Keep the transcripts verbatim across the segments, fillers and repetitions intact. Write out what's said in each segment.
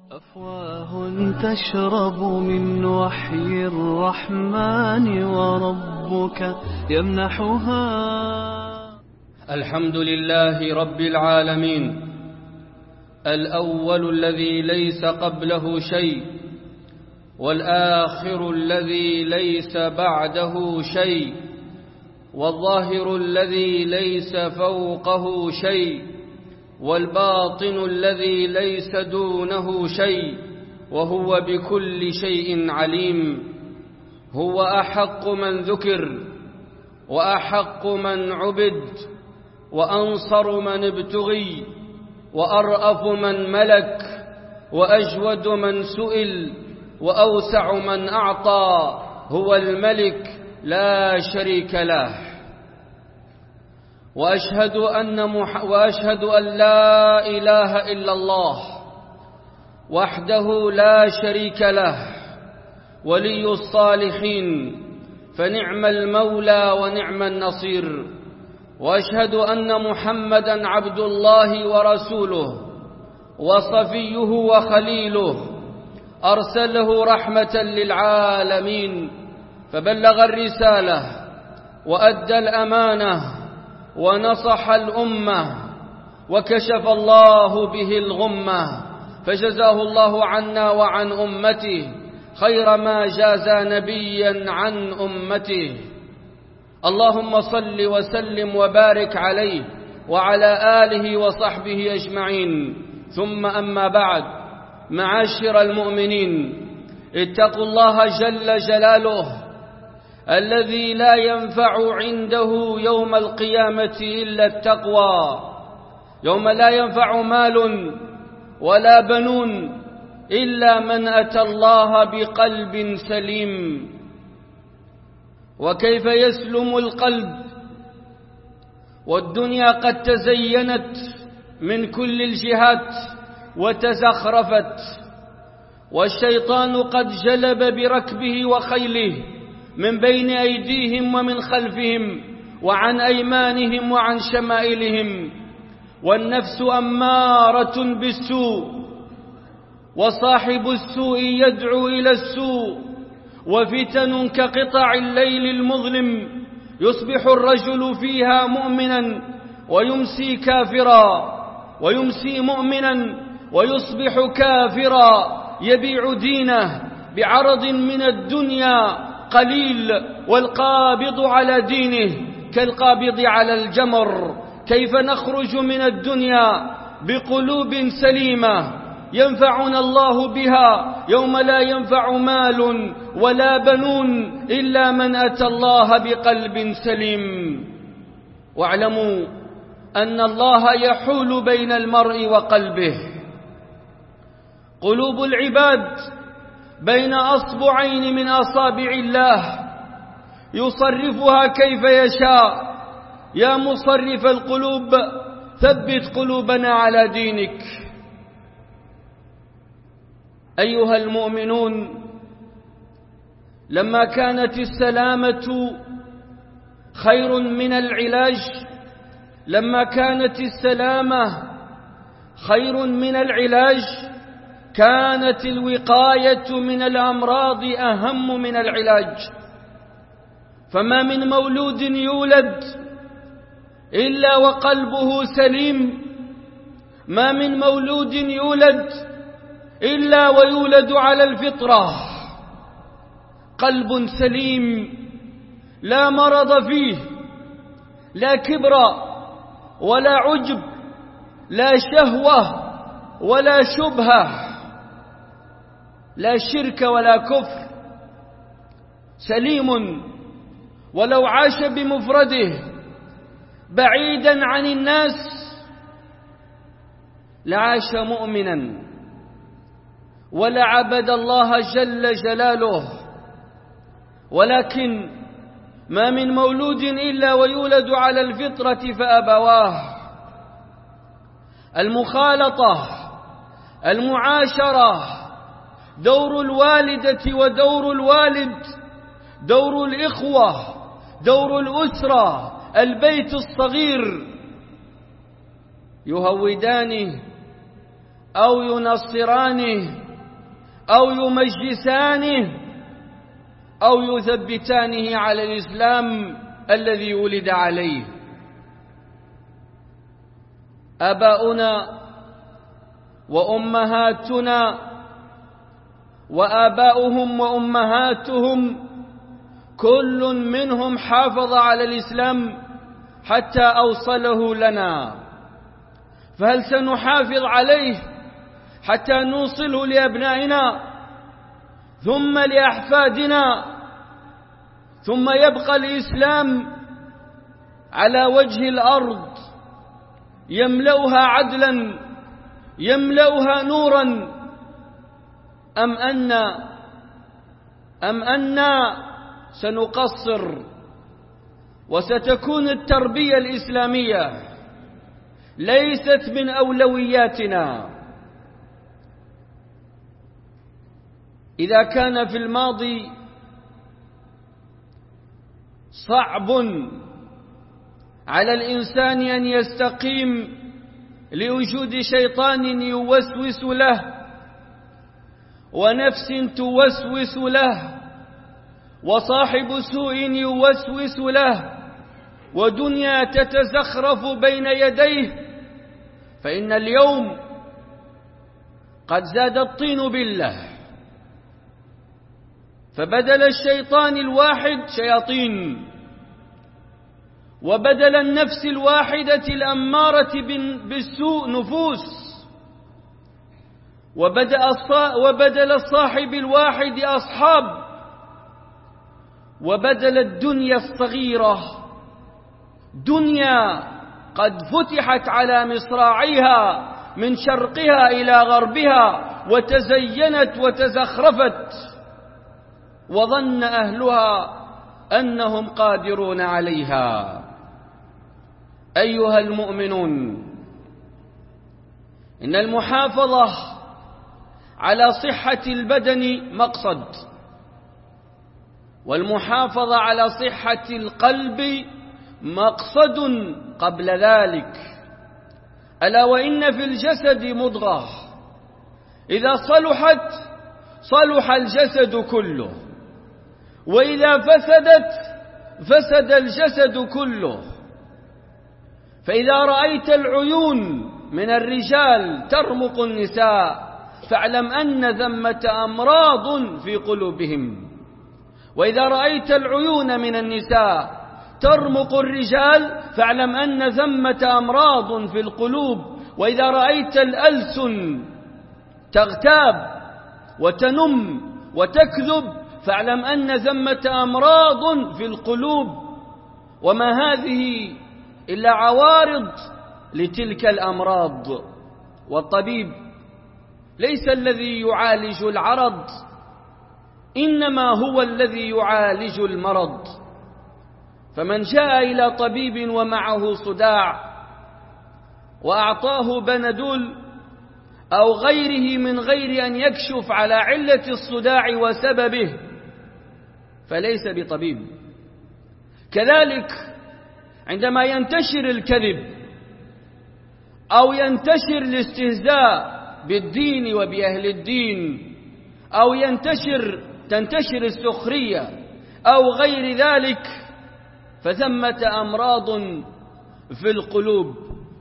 أفواه تشرب من وحي الرحمن وربك يمنحها. الحمد لله رب العالمين، الأول الذي ليس قبله شيء، والآخر الذي ليس بعده شيء، والظاهر الذي ليس فوقه شيء، والباطن الذي ليس دونه شيء، وهو بكل شيء عليم. هو أحق من ذكر، وأحق من عبد، وأنصر من ابتغي، وأرأف من ملك، وأجود من سئل، وأوسع من أعطى. هو الملك لا شريك له. وأشهد أن, مح... وأشهد أن لا إله إلا الله وحده لا شريك له، ولي الصالحين، فنعم المولى ونعم النصير. وأشهد أن محمدًا عبد الله ورسوله، وصفيه وخليله، أرسله رحمة للعالمين، فبلغ الرسالة وأدى الأمانة ونصح الأمة، وكشف الله به الغمة، فجزاه الله عنا وعن أمته خير ما جازى نبيا عن أمته. اللهم صل وسلم وبارك عليه وعلى آله وصحبه أجمعين. ثم أما بعد، معاشر المؤمنين، اتقوا الله جل جلاله الذي لا ينفع عنده يوم القيامة إلا التقوى، يوم لا ينفع مال ولا بنون إلا من أتى الله بقلب سليم. وكيف يسلم القلب والدنيا قد تزينت من كل الجهات وتزخرفت، والشيطان قد جلب بركبه وخيله من بين أيديهم ومن خلفهم وعن أيمانهم وعن شمائلهم، والنفس أمارة بالسوء، وصاحب السوء يدعو إلى السوء. وفتن كقطع الليل المظلم، يصبح الرجل فيها مؤمنا ويمسي كافرا، ويمسي مؤمنا ويصبح كافرا، يبيع دينه بعرض من الدنيا قليل، والقابض على دينه كالقابض على الجمر. كيف نخرج من الدنيا بقلوب سليمة ينفعنا الله بها يوم لا ينفع مال ولا بنون إلا من أتى الله بقلب سليم؟ واعلموا أن الله يحول بين المرء وقلبه. قلوب العباد بين أصبعين من أصابع الله يصرفها كيف يشاء. يا مصرف القلوب ثبت قلوبنا على دينك. أيها المؤمنون، لما كانت السلامة خير من العلاج، لما كانت السلامة خير من العلاج، كانت الوقاية من الأمراض أهم من العلاج. فما من مولود يولد إلا وقلبه سليم، ما من مولود يولد إلا ويولد على الفطرة، قلب سليم لا مرض فيه، لا كبر ولا عجب، لا شهوة ولا شبهة، لا شرك ولا كفر، سليم. ولو عاش بمفرده بعيدا عن الناس لعاش مؤمنا ولعبد الله جل جلاله. ولكن ما من مولود إلا ويولد على الفطرة فأبواه. المخالطة، المعاشرة، دور الوالدة ودور الوالد، دور الإخوة، دور الأسرة، البيت الصغير، يهودانه أو ينصرانه أو يمجسانه أو يثبتانه على الإسلام الذي ولد عليه. آباؤنا وأمهاتنا وآباؤهم وأمهاتهم كل منهم حافظ على الإسلام حتى أوصله لنا، فهل سنحافظ عليه حتى نوصله لأبنائنا ثم لأحفادنا، ثم يبقى الإسلام على وجه الأرض يملأها عدلا يملأها نورا، أم أن أم أن سنقصر وستكون التربية الإسلامية ليست من أولوياتنا؟ إذا كان في الماضي صعب على الإنسان أن يستقيم لوجود شيطان يوسوس له ونفس توسوس له وصاحب سوء يوسوس له ودنيا تتزخرف بين يديه، فإن اليوم قد زاد الطين بالله، فبدل الشيطان الواحد شياطين، وبدل النفس الواحدة الأمارة بالسوء نفوس، وبدل الصاحب الواحد أصحاب، وبدل الدنيا الصغيرة دنيا قد فتحت على مصراعيها من شرقها إلى غربها وتزينت وتزخرفت، وظن أهلها أنهم قادرون عليها. أيها المؤمنون، إن المحافظة على صحة البدن مقصد، والمحافظة على صحة القلب مقصد قبل ذلك. ألا وإن في الجسد مضغة إذا صلحت صلح الجسد كله، وإذا فسدت فسد الجسد كله. فإذا رأيت العيون من الرجال ترمق النساء فاعلم أن ثمة أمراض في قلوبهم، وإذا رأيت العيون من النساء ترمق الرجال فاعلم أن ثمة أمراض في القلوب، وإذا رأيت الألسن تغتاب وتنم وتكذب فاعلم أن ثمة أمراض في القلوب. وما هذه إلا عوارض لتلك الأمراض، والطبيب ليس الذي يعالج العرض، إنما هو الذي يعالج المرض. فمن جاء إلى طبيب ومعه صداع وأعطاه بنادول أو غيره من غير أن يكشف على علة الصداع وسببه فليس بطبيب. كذلك عندما ينتشر الكذب أو ينتشر الاستهزاء بالدين وبأهل الدين، أو ينتشر تنتشر السخرية أو غير ذلك، فثمة أمراض في القلوب.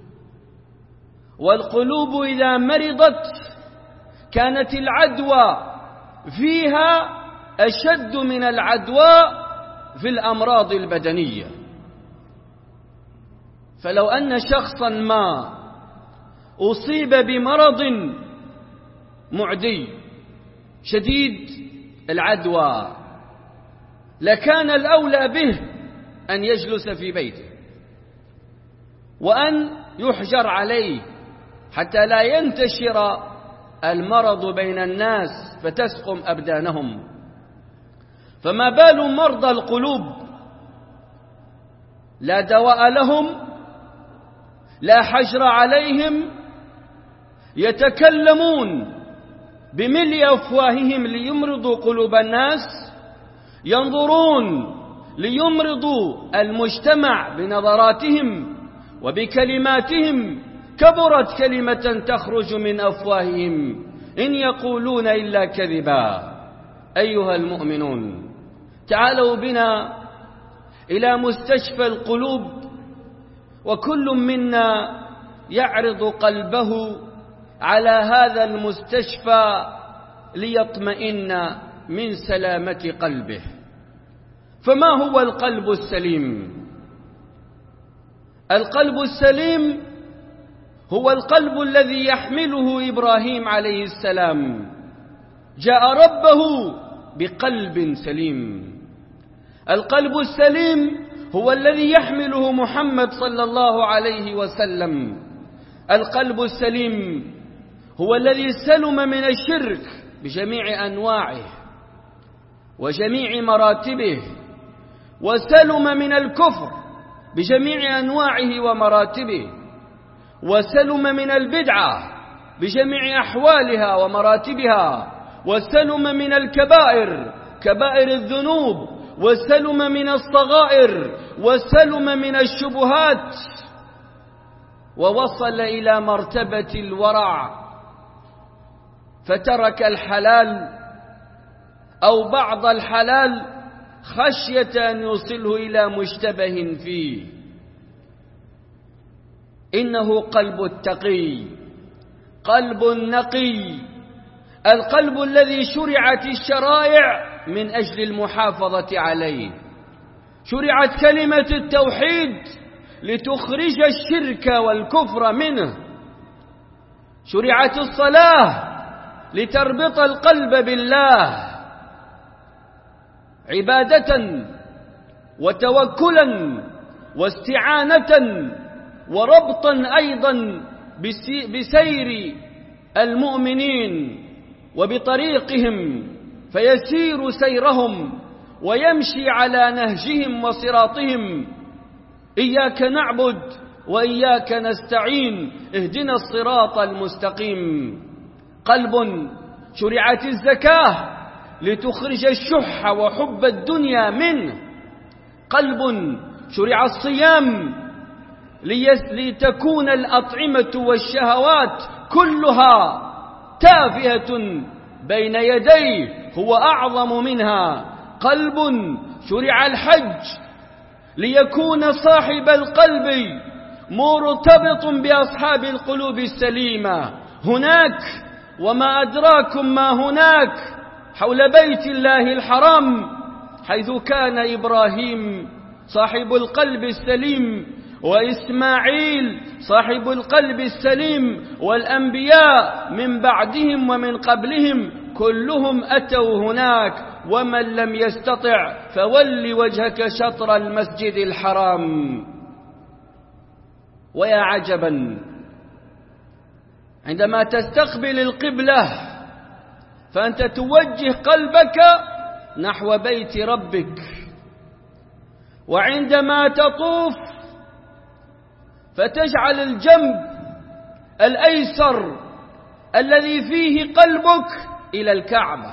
والقلوب إذا مرضت كانت العدوى فيها أشد من العدوى في الأمراض البدنية. فلو أن شخصا ما أصيب بمرض معدي شديد العدوى لكان الأولى به أن يجلس في بيته وأن يحجر عليه حتى لا ينتشر المرض بين الناس فتسقم أبدانهم. فما بال مرضى القلوب لا دواء لهم، لا حجر عليهم، يتكلمون بملء أفواههم ليمرضوا قلوب الناس، ينظرون ليمرضوا المجتمع بنظراتهم وبكلماتهم كبرت كلمة تخرج من أفواههم إن يقولون إلا كذبا. أيها المؤمنون، تعالوا بنا إلى مستشفى القلوب، وكل منا يعرض قلبه على هذا المستشفى ليطمئن من سلامة قلبه. فما هو القلب السليم؟ القلب السليم هو القلب الذي يحمله إبراهيم عليه السلام، جاء ربه بقلب سليم. القلب السليم هو الذي يحمله محمد صلى الله عليه وسلم. القلب السليم هو الذي سلم من الشرك بجميع أنواعه وجميع مراتبه، وسلم من الكفر بجميع أنواعه ومراتبه، وسلم من البدعة بجميع أحوالها ومراتبها، وسلم من الكبائر كبائر الذنوب، وسلم من الصغائر، وسلم من الشبهات، ووصل إلى مرتبة الورع، فترك الحلال أو بعض الحلال خشية أن يوصله إلى مشتبه فيه. إنه قلب التقي، قلب نقي، القلب الذي شرعت الشرائع من أجل المحافظة عليه. شرعت كلمة التوحيد لتخرج الشرك والكفر منه. شرعت الصلاة لتربط القلب بالله عبادة وتوكلا واستعانة، وربطا أيضا بسير المؤمنين وبطريقهم، فيسير سيرهم ويمشي على نهجهم وصراطهم. إياك نعبد وإياك نستعين، اهدنا الصراط المستقيم. قلب شرعت الزكاة لتخرج الشح وحب الدنيا منه. قلب شرع الصيام لتكون الأطعمة والشهوات كلها تافهة بين يديه، هو أعظم منها. قلب شرع الحج ليكون صاحب القلب مرتبط بأصحاب القلوب السليمة. هناك وما أدراكم ما هناك حول بيت الله الحرام، حيث كان إبراهيم صاحب القلب السليم، وإسماعيل صاحب القلب السليم، والأنبياء من بعدهم ومن قبلهم كلهم أتوا هناك. ومن لم يستطع فول وجهك شطر المسجد الحرام. ويا عجبا عندما تستقبل القبلة فأنت توجه قلبك نحو بيت ربك، وعندما تطوف فتجعل الجنب الأيسر الذي فيه قلبك إلى الكعبة،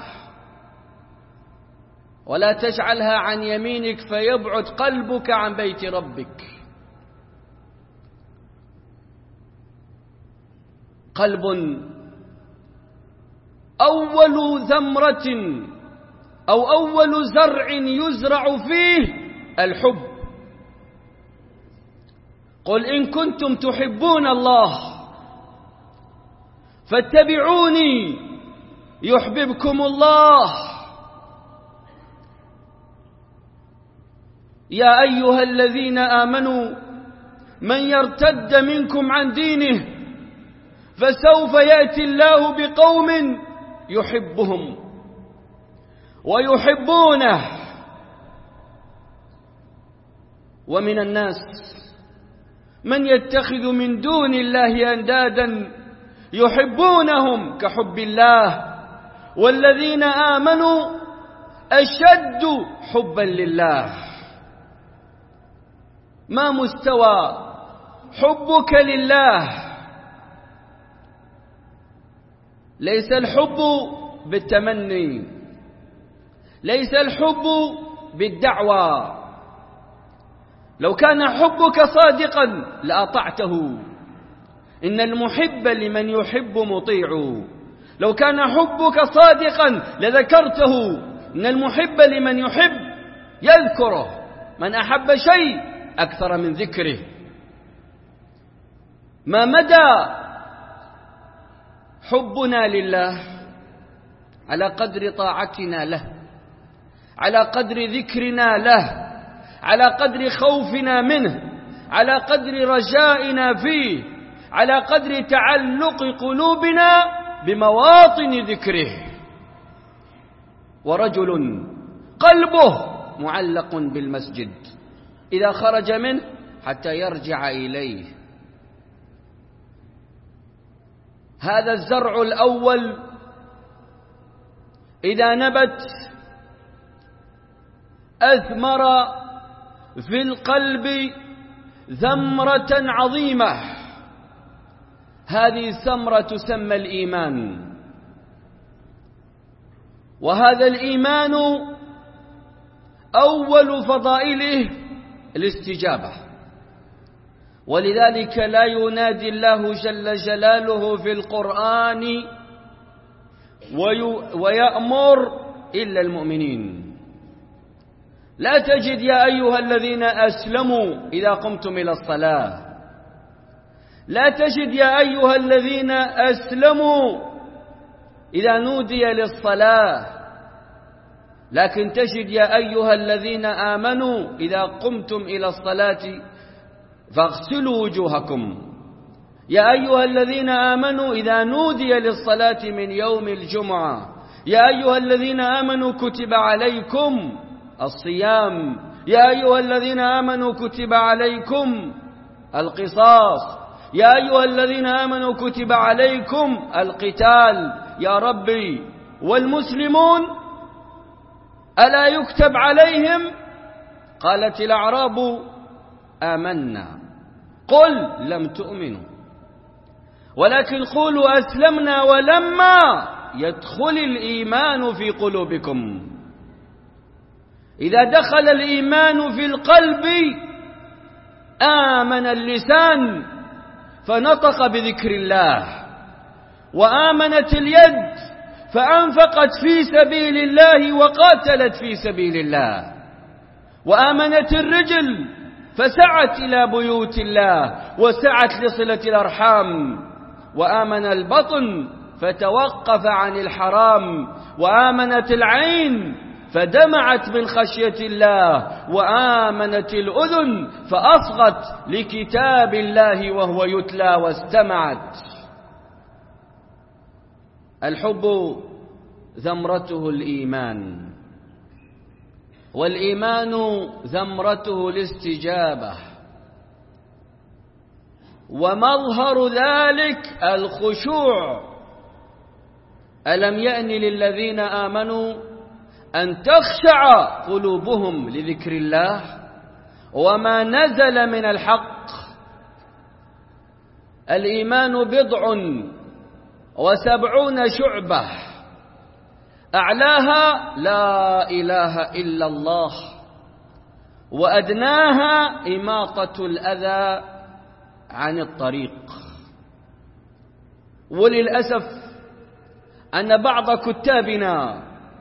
ولا تجعلها عن يمينك فيبعد قلبك عن بيت ربك. قلب أول ثمرة أو أول زرع يزرع فيه الحب. قل إن كنتم تحبون الله فاتبعوني يحببكم الله. يا أيها الذين آمنوا من يرتد منكم عن دينه فسوف يأتي الله بقوم يحبهم ويحبونه. ومن الناس من يتخذ من دون الله أندادا يحبونهم كحب الله، والذين آمنوا أشد حبا لله. ما مستوى حبك لله؟ ليس الحب بالتمني، ليس الحب بالدعوى. لو كان حبك صادقا لأطعته. إن المحب لمن يحب مطيع. لو كان حبك صادقا لذكرته. إن المحب لمن يحب يذكره. من أحب شيء أكثر من ذكره. ما مدى حبنا لله على قدر طاعتنا له، على قدر ذكرنا له، على قدر خوفنا منه، على قدر رجائنا فيه، على قدر تعلق قلوبنا بمواطن ذكره. ورجل قلبه معلق بالمسجد إذا خرج منه حتى يرجع إليه. هذا الزرع الأول إذا نبت أثمر في القلب ثمرة عظيمة. هذه الثمرة تسمى الإيمان. وهذا الإيمان أول فضائله الاستجابة. ولذلك لا ينادي الله جل جلاله في القرآن ويأمر إلا المؤمنين. لا تجد يا أيها الذين أسلموا إذا قمتم إلى الصلاة. لا تجد يا أيها الذين أسلموا إذا نودي للصلاة. لكن تجد يا أيها الذين آمنوا إذا قمتم إلى الصلاة فاغسلوا وجوهكم. يا أيها الذين آمنوا إذا نودي للصلاة من يوم الجمعة. يا أيها الذين آمنوا كتب عليكم الصيام. يا أيها الذين آمنوا كتب عليكم القصاص. يا أيها الذين آمنوا كتب عليكم القتال. يا ربي والمسلمون ألا يكتب عليهم؟ قالت الأعراب آمنا قل لم تؤمنوا ولكن قولوا أسلمنا ولما يدخل الإيمان في قلوبكم. إذا دخل الإيمان في القلب آمن اللسان فنطق بذكر الله، وآمنت اليد فأنفقت في سبيل الله وقاتلت في سبيل الله، وآمنت الرجل فسعت إلى بيوت الله وسعت لصلة الأرحام، وآمن البطن فتوقف عن الحرام، وآمنت العين فدمعت من خشية الله، وآمنت الأذن فأصغت لكتاب الله وهو يتلى واستمعت. الحب ثمرته الإيمان، والإيمان ثمرته الاستجابة، ومظهر ذلك الخشوع. ألم يأن للذين آمنوا أن تخشع قلوبهم لذكر الله وما نزل من الحق. الإيمان بضع وسبعون شعبة، أعلاها لا إله إلا الله، وأدناها إماطة الأذى عن الطريق. وللأسف أن بعض كتابنا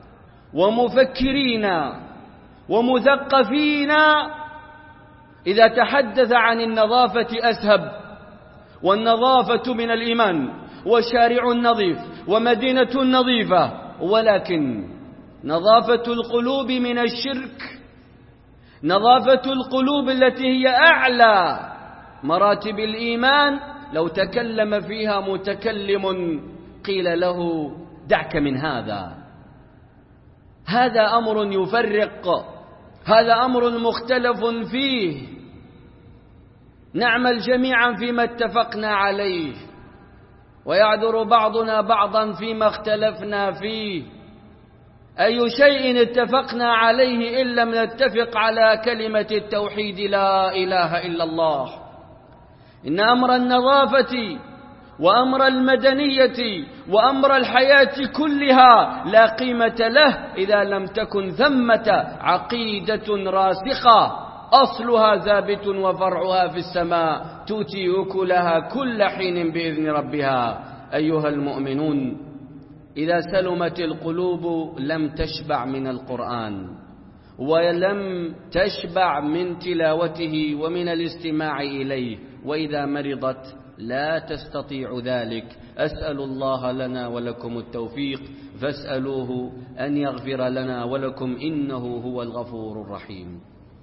ومفكرين ومثقفين إذا تحدث عن النظافة أسهب، والنظافة من الإيمان، وشارع نظيف ومدينة نظيفة، ولكن نظافة القلوب من الشرك، نظافة القلوب التي هي أعلى مراتب الإيمان، لو تكلم فيها متكلم قيل له دعك من هذا. هذا أمر يفرق، هذا أمر مختلف فيه، نعمل جميعا فيما اتفقنا عليه، ويعذر بعضنا بعضا فيما اختلفنا فيه. أي شيء اتفقنا عليه إن لم نتفق على كلمة التوحيد لا إله إلا الله. إن أمر النظافة وأمر المدنية وأمر الحياة كلها لا قيمة له إذا لم تكن ثمة عقيدة راسخة أصلها ثابت وفرعها في السماء تؤتي أكلها كل حين بإذن ربها. أيها المؤمنون، إذا سلمت القلوب لم تشبع من القرآن ولم تشبع من تلاوته ومن الاستماع إليه، وإذا مرضت لا تستطيع ذلك. أسأل الله لنا ولكم التوفيق، فاسألوه أن يغفر لنا ولكم إنه هو الغفور الرحيم.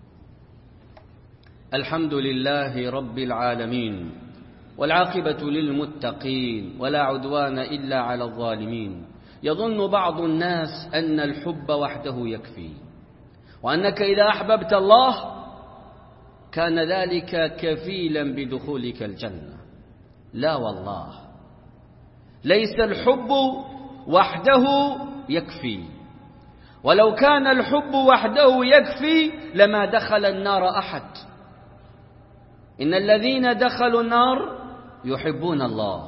الحمد لله رب العالمين، والعاقبة للمتقين، ولا عدوان إلا على الظالمين. يظن بعض الناس أن الحب وحده يكفي، وأنك إذا أحببت الله كان ذلك كفيلا بدخولك الجنة. لا والله، ليس الحب وحده يكفي، ولو كان الحب وحده يكفي لما دخل النار أحد. إن الذين دخلوا النار يحبون الله،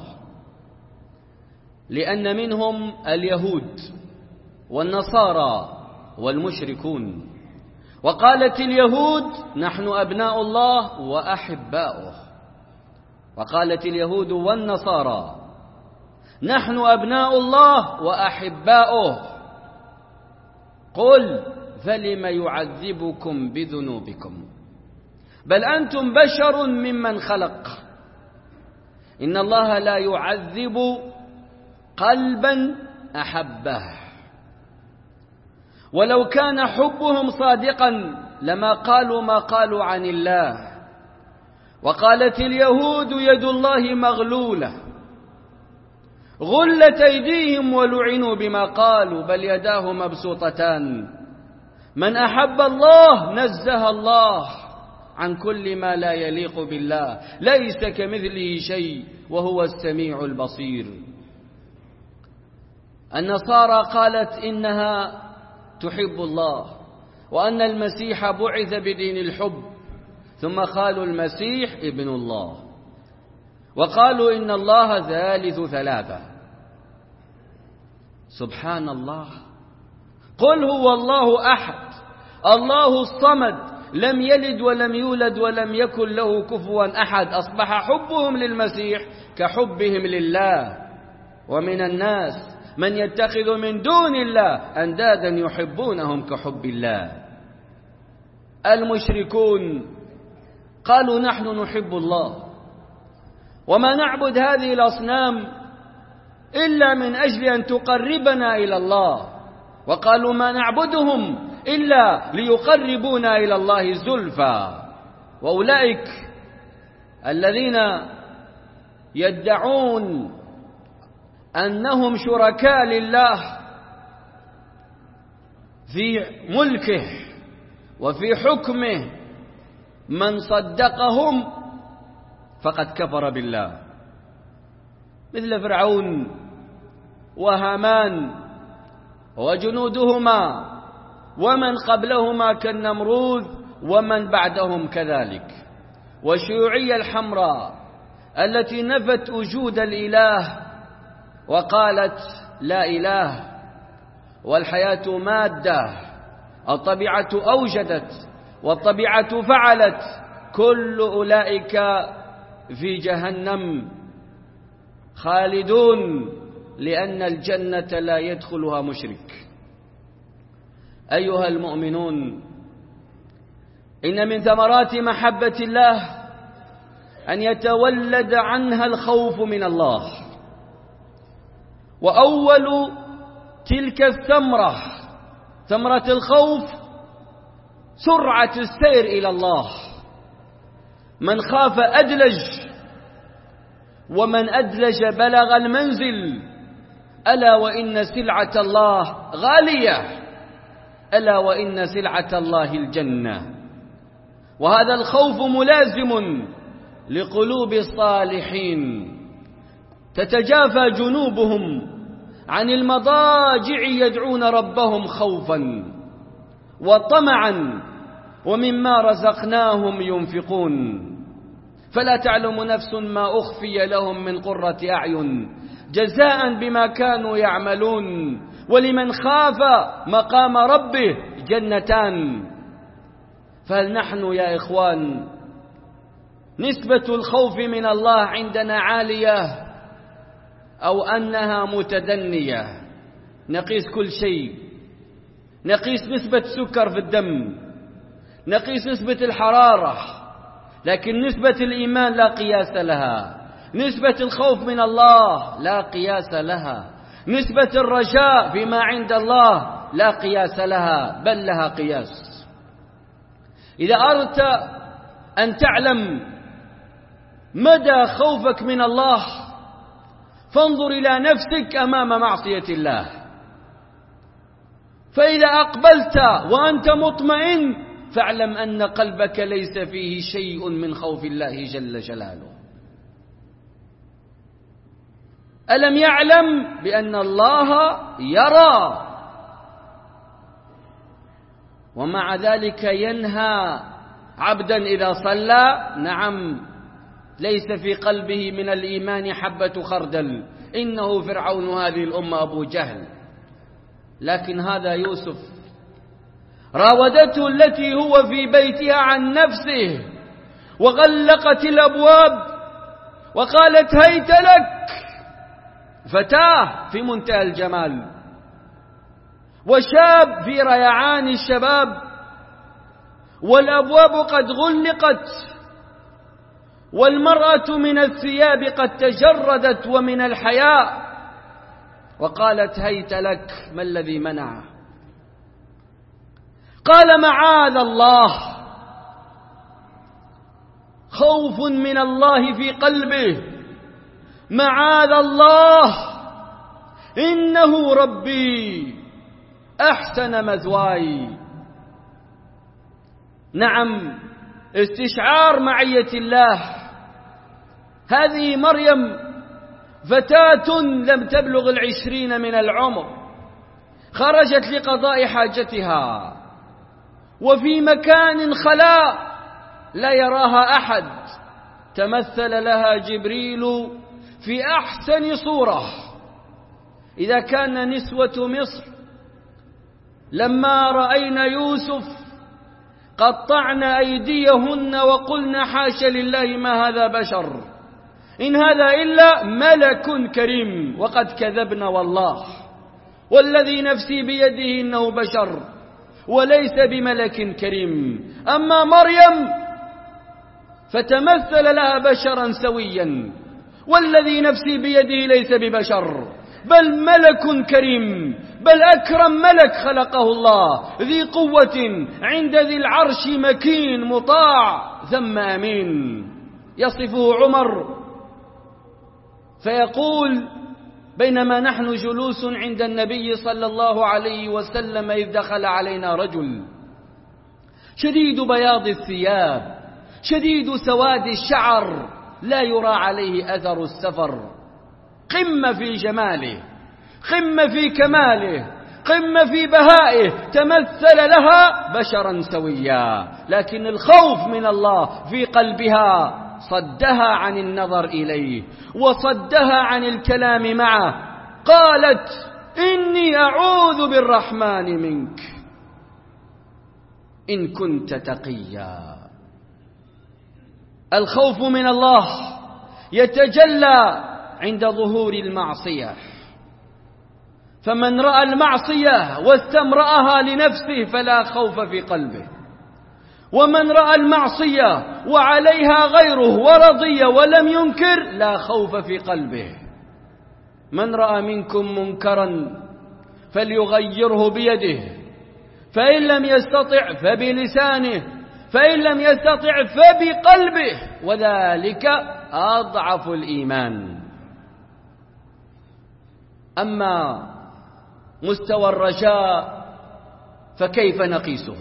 لأن منهم اليهود والنصارى والمشركون. وقالت اليهود نحن أبناء الله وأحباؤه، وقالت اليهود والنصارى نحن أبناء الله وأحباؤه. قل فلم يعذبكم بذنوبكم بل أنتم بشر ممن خلق. إن الله لا يعذب قلبا أحبه، ولو كان حبهم صادقا لما قالوا ما قالوا عن الله. وقالت اليهود يد الله مغلولة غلت أيديهم ولعنوا بما قالوا بل يداه مبسوطتان. من أحب الله نزه الله عن كل ما لا يليق بالله، ليس كمثله شيء وهو السميع البصير. النصارى قالت إنها تحب الله، وأن المسيح بعث بدين الحب، ثم قالوا المسيح ابن الله، وقالوا إن الله ثالث ثلاثة. سبحان الله. قل هو الله أحد الله الصمد لم يلد ولم يولد ولم يكن له كفوا أحد. أصبح حبهم للمسيح كحبهم لله. ومن الناس من يتخذ من دون الله أندادا يحبونهم كحب الله. المشركون قالوا نحن نحب الله وما نعبد هذه الأصنام إلا من أجل أن تقربنا إلى الله، وقالوا ما نعبدهم إلا ليقربونا إلى الله زلفى. وأولئك الذين يدعون أنهم شركاء لله في ملكه وفي حكمه، من صدقهم فقد كفر بالله، مثل فرعون وهامان وجنودهما ومن قبلهما كالنمروذ ومن بعدهم كذلك. والشيوعية الحمراء التي نفت وجود الإله وقالت لا إله والحياة مادة، الطبيعة أوجدت والطبيعة فعلت، كل أولئك في جهنم خالدون، لأن الجنة لا يدخلها مشرك. أيها المؤمنون، إن من ثمرات محبة الله أن يتولد عنها الخوف من الله. وأول تلك الثمرة ثمرة الخوف سرعة السير إلى الله. من خاف أدلج، ومن أدلج بلغ المنزل. ألا وإن سلعة الله غالية، ألا وإن سلعة الله الجنة. وهذا الخوف ملازم لقلوب الصالحين، تتجافى جنوبهم عن المضاجع يدعون ربهم خوفا وطمعا ومما رزقناهم ينفقون. فلا تعلم نفس ما أخفي لهم من قرة أعين جزاء بما كانوا يعملون. ولمن خاف مقام ربه جنتان، فهل نحن يا إخوان نسبة الخوف من الله عندنا عالية أو أنها متدنية؟ نقيس كل شيء، نقيس نسبة السكر في الدم، نقيس نسبة الحرارة، لكن نسبة الإيمان لا قياس لها، نسبة الخوف من الله لا قياس لها، نسبة الرجاء فيما عند الله لا قياس لها، بل لها قياس. إذا أردت أن تعلم مدى خوفك من الله فانظر إلى نفسك أمام معصية الله، فإذا أقبلت وأنت مطمئن فاعلم أن قلبك ليس فيه شيء من خوف الله جل جلاله. ألم يعلم بأن الله يرى؟ ومع ذلك ينهى عبدا إذا صلى، نعم، ليس في قلبه من الإيمان حبة خردل، إنه فرعون هذه الأمة أبو جهل. لكن هذا يوسف راودته التي هو في بيتها عن نفسه وغلقت الأبواب وقالت هيت لك، فتاة في منتهى الجمال وشاب في ريعان الشباب، والأبواب قد غلقت، والمرأة من الثياب قد تجردت ومن الحياء، وقالت هيت لك. ما الذي منعه؟ قال معاذ الله، خوف من الله في قلبه، معاذ الله إنه ربي أحسن مثواي. نعم، استشعار معية الله. هذه مريم فتاة لم تبلغ العشرين من العمر، خرجت لقضاء حاجتها وفي مكان خلاء لا يراها أحد، تمثل لها جبريل في أحسن صورة. إذا كان نسوة مصر لما رأينا يوسف قطعن أيديهن وقلن حاش لله ما هذا بشر، إن هذا إلا ملك كريم، وقد كذبنا والله، والذي نفسي بيده إنه بشر وليس بملك كريم. أما مريم فتمثل لها بشرا سويا، والذي نفسي بيده ليس ببشر بل ملك كريم، بل أكرم ملك خلقه الله، ذي قوة عند ذي العرش مكين مطاع ثم أمين. يصفه عمر فيقول بينما نحن جلوس عند النبي صلى الله عليه وسلم إذ دخل علينا رجل شديد بياض الثياب شديد سواد الشعر لا يرى عليه أثر السفر، قمة في جماله، قمة في كماله، قمة في بهائه، تمثل لها بشرا سويا، لكن الخوف من الله في قلبها صدها عن النظر إليه وصدها عن الكلام معه. قالت إني أعوذ بالرحمن منك إن كنت تقيا. الخوف من الله يتجلى عند ظهور المعصية، فمن رأى المعصية واستمرأها لنفسه فلا خوف في قلبه، ومن رأى المعصية وعليها غيره ورضي ولم ينكر لا خوف في قلبه. من رأى منكم منكرا فليغيره بيده، فإن لم يستطع فبلسانه، فإن لم يستطع فبقلبه، وذلك أضعف الإيمان. أما مستوى الرجاء فكيف نقيسه؟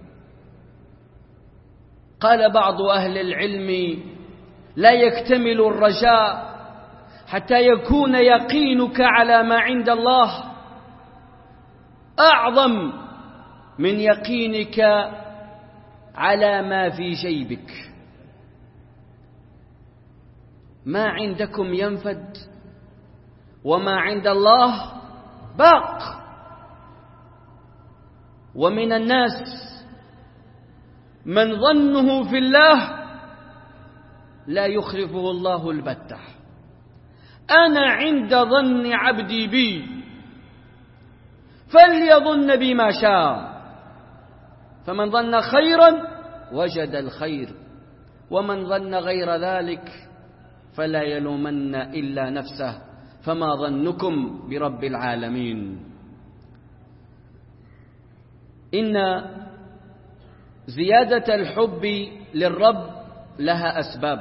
قال بعض أهل العلم لا يكتمل الرجاء حتى يكون يقينك على ما عند الله أعظم من يقينك على ما في جيبك. ما عندكم ينفد وما عند الله باق. ومن الناس من ظنه في الله لا يخلفه الله البتة. أنا عند ظن عبدي بي فليظن بي ما شاء، فمن ظن خيرا وجد الخير، ومن ظن غير ذلك فلا يلومن إلا نفسه. فما ظنكم برب العالمين؟ إن زيادة الحب للرب لها أسباب.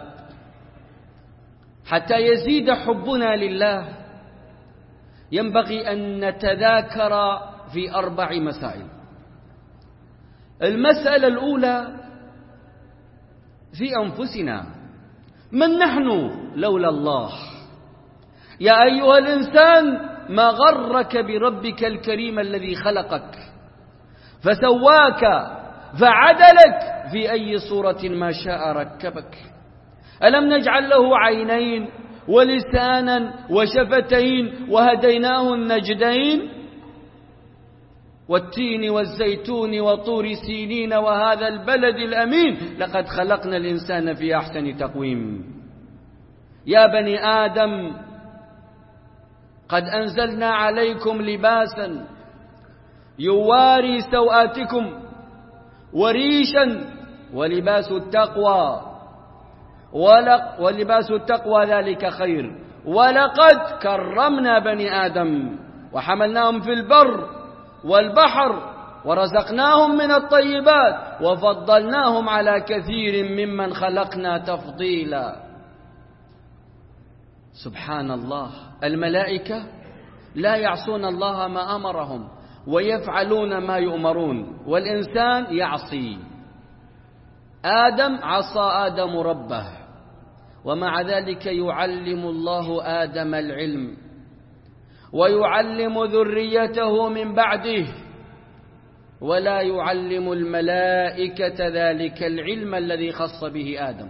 حتى يزيد حبنا لله ينبغي أن نتذاكر في أربع مسائل. المسألة الأولى في أنفسنا، من نحن لولا الله؟ يا أيها الإنسان ما غرك بربك الكريم الذي خلقك فسواك فعدلك في أي صورة ما شاء ركبك. ألم نجعل له عينين ولسانا وشفتين وهديناه النجدين؟ والتين والزيتون وطور سينين وهذا البلد الأمين لقد خلقنا الإنسان في أحسن تقويم. يا بني آدم قد أنزلنا عليكم لباسا يواري سوآتكم وريشا ولباس التقوى ولباس التقوى ذلك خير. ولقد كرمنا بني آدم وحملناهم في البر والبحر ورزقناهم من الطيبات وفضلناهم على كثير ممن خلقنا تفضيلا. سبحان الله، الملائكة لا يعصون الله ما أمرهم ويفعلون ما يؤمرون، والإنسان يعصي. آدم عصى آدم ربه، ومع ذلك يعلم الله آدم العلم ويعلم ذريته من بعده، ولا يعلم الملائكة ذلك العلم الذي خص به آدم.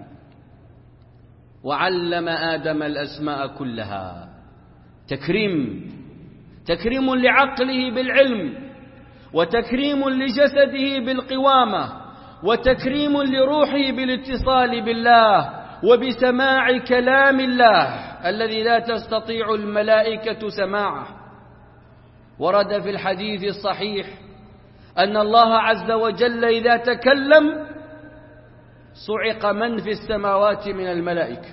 وعلم آدم الأسماء كلها. تكريم تكريم لعقله بالعلم، وتكريم لجسده بالقوامة، وتكريم لروحه بالاتصال بالله وبسماع كلام الله الذي لا تستطيع الملائكة سماعه. ورد في الحديث الصحيح أن الله عز وجل إذا تكلم صعق من في السماوات من الملائكة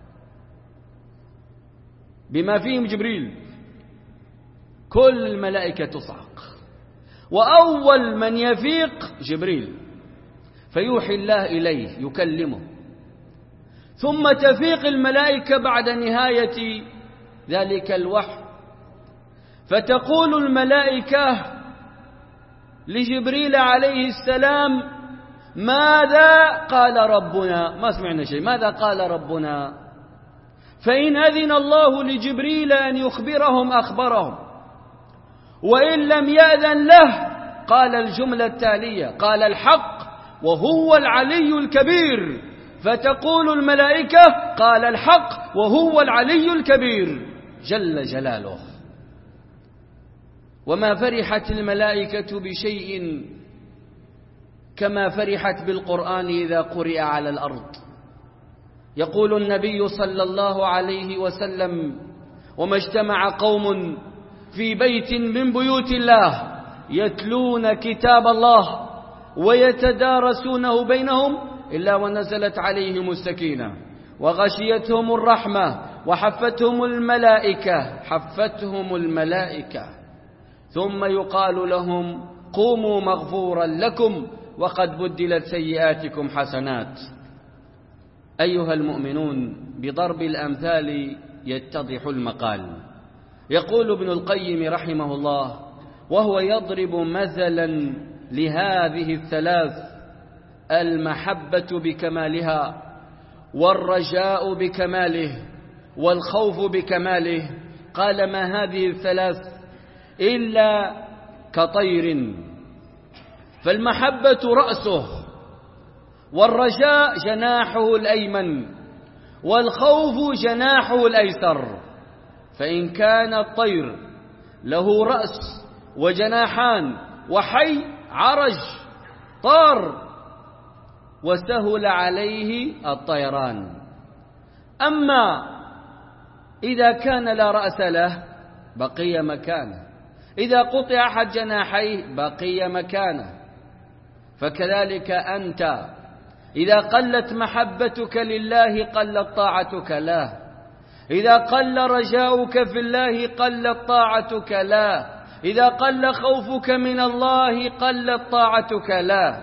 بما فيهم جبريل. كل الملائكة تصعق، وأول من يفيق جبريل فيوحي الله إليه يكلمه، ثم تفيق الملائكة بعد نهاية ذلك الوحي، فتقول الملائكة لجبريل عليه السلام: ماذا قال ربنا؟ ما سمعنا شيء، ماذا قال ربنا؟ فإن أذن الله لجبريل أن يخبرهم أخبرهم، وإن لم يأذن له قال الجملة التالية: قال الحق وهو العلي الكبير. فتقول الملائكة: قال الحق وهو العلي الكبير جل جلاله. وما فرحت الملائكة بشيء كما فرحت بالقرآن إذا قرئ على الأرض. يقول النبي صلى الله عليه وسلم: وما اجتمع قوم في بيت من بيوت الله يتلون كتاب الله ويتدارسونه بينهم إلا ونزلت عليهم السكينة وغشيتهم الرحمة وحفتهم الملائكة حفتهم الملائكة ثم يقال لهم: قوموا مغفورا لكم وقد بدلت سيئاتكم حسنات. أيها المؤمنون، بضرب الأمثال يتضح المقال. يقول ابن القيم رحمه الله وهو يضرب مثلا لهذه الثلاث: المحبة بكمالها، والرجاء بكماله، والخوف بكماله، قال: ما هذه الثلاث إلا كطير، فالمحبة رأسه، والرجاء جناحه الأيمن، والخوف جناحه الأيسر. فإن كان الطير له رأس وجناحان وحي عرج طار، وسهل عليه الطيران. أما إذا كان لا رأس له بقي مكانه، إذا قطع أحد جناحيه بقي مكانه. فكذلك أنت إذا قلت محبتك لله قلت طاعتك له، إذا قل رجاؤك في الله قلت طاعتك له، إذا قل خوفك من الله قلت طاعتك له.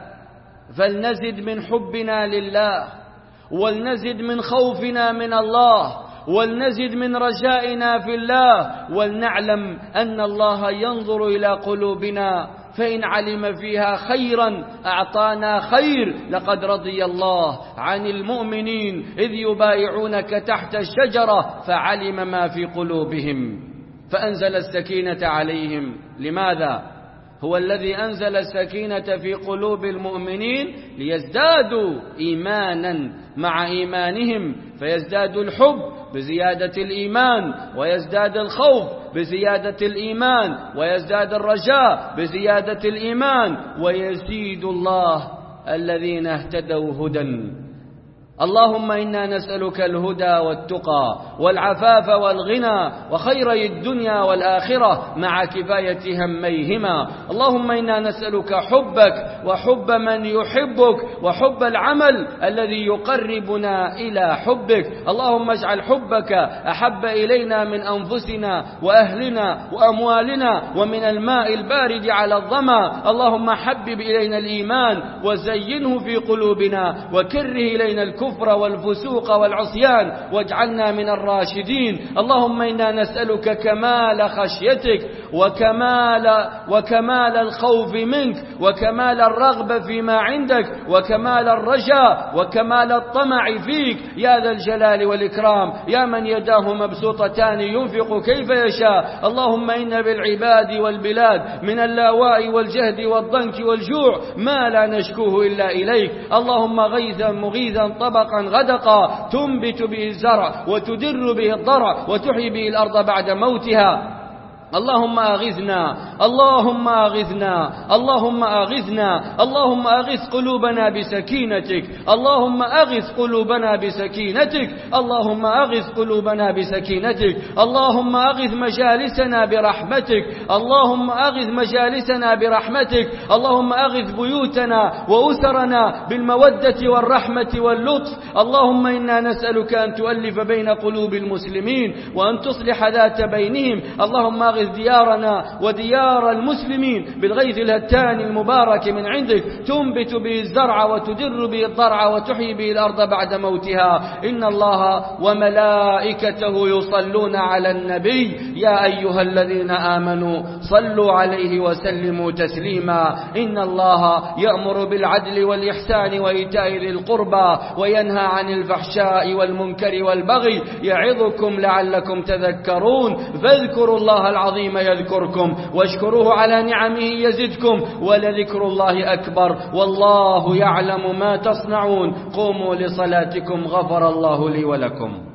فلنزد من حبنا لله، ولنزد من خوفنا من الله، ولنزد من رجائنا في الله، ولنعلم أن الله ينظر إلى قلوبنا، فإن علم فيها خيرا أعطانا خير. لقد رضي الله عن المؤمنين إذ يبايعونك تحت الشجرة فعلم ما في قلوبهم فأنزل السكينة عليهم. لماذا؟ هو الذي أنزل السكينة في قلوب المؤمنين ليزدادوا إيمانا مع إيمانهم، فيزداد الحب بزيادة الإيمان، ويزداد الخوف بزيادة الإيمان، ويزداد الرجاء بزيادة الإيمان، ويزيد الله الذين اهتدوا هدى. اللهم إنا نسألك الهدى والتقى والعفاف والغنى وخيري الدنيا والآخرة مع كفاية هميهما. اللهم إنا نسألك حبك وحب من يحبك وحب العمل الذي يقربنا إلى حبك. اللهم اجعل حبك أحب إلينا من أنفسنا وأهلنا وأموالنا ومن الماء البارد على الظما. اللهم حبب إلينا الإيمان وزينه في قلوبنا، وكره إلينا الكفر الكفر والفسوق والعصيان، واجعلنا من الراشدين. اللهم إنا نسألك كمال خشيتك وكمال, وكمال الخوف منك وكمال الرغبة فيما عندك وكمال الرجاء وكمال الطمع فيك يا ذا الجلال والإكرام، يا من يداه مبسوطتان ينفق كيف يشاء. اللهم إن بالعباد والبلاد من اللاواء والجهد والضنك والجوع ما لا نشكوه إلا إليك. اللهم غيثا مغيثا طبقا غدقا تنبت به الزرع وتدر به الضرع وتحيي به الأرض بعد موتها. اللهم أغثنا اللهم أغثنا اللهم أغثنا اللهم أغث قلوبنا بسكينتك اللهم أغث قلوبنا بسكينتك اللهم أغث قلوبنا بسكينتك اللهم أغث مجالسنا برحمتك اللهم أغث مجالسنا برحمتك اللهم أغث بيوتنا وأسرنا بالمودة والرحمة واللطف. اللهم إنا نسألك أن تؤلف بين قلوب المسلمين وأن تصلح ذات بينهم. اللهم أغث ديارنا وديار المسلمين بالغيث الهتان المبارك من عندك تنبت به الزرع وتدر به الضرع وتحيي به الأرض بعد موتها. إن الله وملائكته يصلون على النبي يا أيها الذين آمنوا صلوا عليه وسلموا تسليما. إن الله يأمر بالعدل والإحسان وإيتاء ذي القربى وينهى عن الفحشاء والمنكر والبغي يعظكم لعلكم تذكرون. فاذكروا الله العظيم يذكركم واشكروه على نعمه يزدكم ولذكر الله أكبر والله يعلم ما تصنعون. قوموا لصلاتكم غفر الله لي ولكم.